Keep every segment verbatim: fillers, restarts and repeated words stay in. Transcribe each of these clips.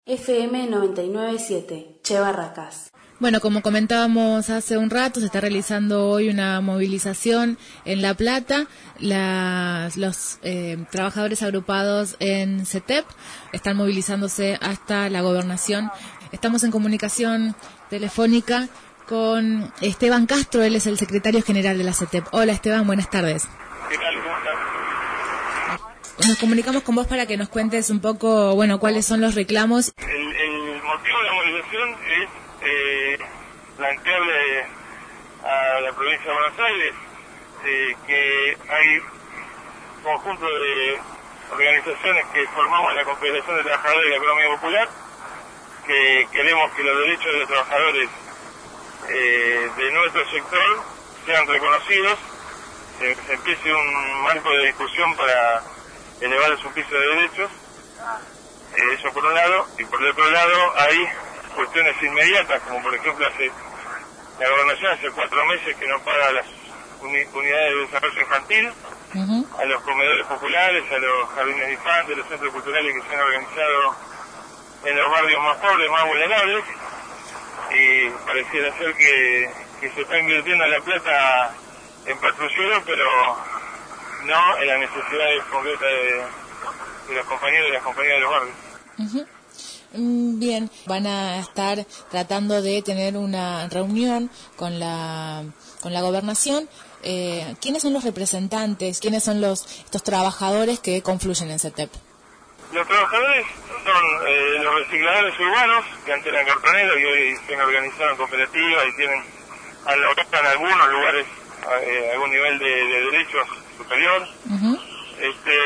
F M noventa y nueve punto siete, Che Barracas. Bueno, como comentábamos hace un rato, se está realizando hoy una movilización en La Plata. Las, los eh, trabajadores agrupados en CETEP están movilizándose hasta la gobernación. Estamos en comunicación telefónica con Esteban Castro, él es el secretario general de la CETEP. Hola Esteban, buenas tardes. ¿Qué tal? ¿Cómo estás? Nos comunicamos con vos para que nos cuentes un poco, bueno, cuáles son los reclamos. El, el motivo de la movilización es eh, plantearle a la provincia de Buenos Aires eh, que hay un conjunto de organizaciones que formamos la Confederación de Trabajadores de la Economía Popular, que queremos que los derechos de los trabajadores eh, de nuestro sector sean reconocidos, se, se empiece un marco de discusión para elevar su piso de derechos, eh, eso por un lado, y por el otro lado hay cuestiones inmediatas, como por ejemplo hace la gobernación hace cuatro meses que no paga las uni, unidades de desarrollo infantil, uh-huh. a los comedores populares, a los jardines de infantes, los centros culturales que se han organizado en los barrios más pobres, más vulnerables, y pareciera ser que, que se está invirtiendo la plata en patrulleros, pero no en las necesidades concretas de, de los compañeros y las compañeras de los barrios. Uh-huh. Bien, van a estar tratando de tener una reunión con la con la gobernación. Eh, ¿Quiénes son los representantes? ¿Quiénes son los estos trabajadores que confluyen en CETEP? Los trabajadores son eh, los recicladores urbanos, que antes eran cartoneros y hoy se han organizado en cooperativas y tienen en algunos lugares eh, algún nivel de, de derechos superior. Uh-huh. Este,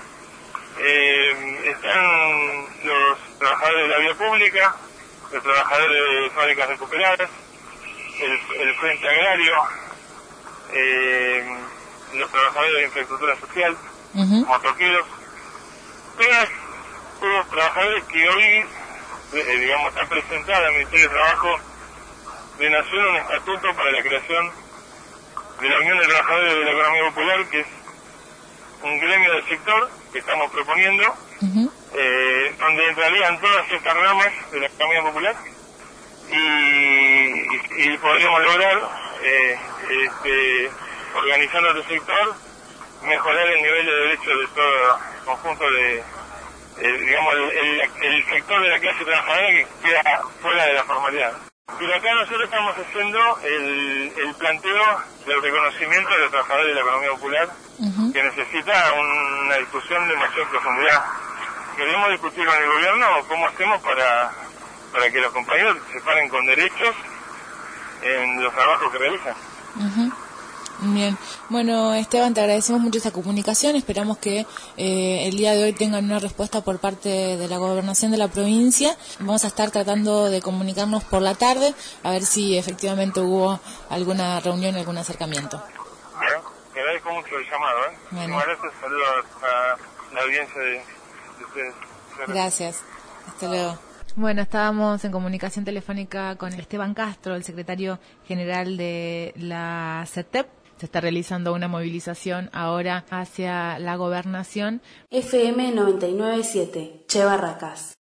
eh, están los trabajadores de la vía pública, los trabajadores de fábricas recuperadas, el, el Frente Agrario, eh, los trabajadores de infraestructura social, uh-huh. motoqueros, todos, todos trabajadores que hoy, eh, digamos, están presentados al Ministerio de Trabajo de Nación un estatuto para la creación de la Unión de Trabajadores de la Economía Popular, que es un gremio del sector que estamos proponiendo, uh-huh. eh, donde entrarían todas estas ramas de la economía popular y, y, y podríamos lograr, eh, este, organizando el sector, mejorar el nivel de derechos de todo el conjunto de, eh, digamos, el, el, el sector de la clase trabajadora que queda fuera de la formalidad. Pero acá nosotros estamos haciendo el, el planteo del reconocimiento de los trabajadores de la economía popular, uh-huh. que necesita una discusión de mayor profundidad. Queremos discutir con el gobierno cómo hacemos para, para que los compañeros se paren con derechos en los trabajos que realizan. Uh-huh. Bien, bueno Esteban, te agradecemos mucho esta comunicación, esperamos que eh, el día de hoy tengan una respuesta por parte de la gobernación de la provincia. Vamos a estar tratando de comunicarnos por la tarde, a ver si efectivamente hubo alguna reunión, algún acercamiento. Bueno, te agradezco mucho el llamado, ¿eh? Bueno. Muchas gracias, saludos a la audiencia de, de ustedes. Gracias, hasta luego. Bueno, estábamos en comunicación telefónica con Esteban Castro, el secretario general de la CETEP. Se está realizando una movilización ahora hacia la gobernación. F M noventa y nueve punto siete, Che Barracas.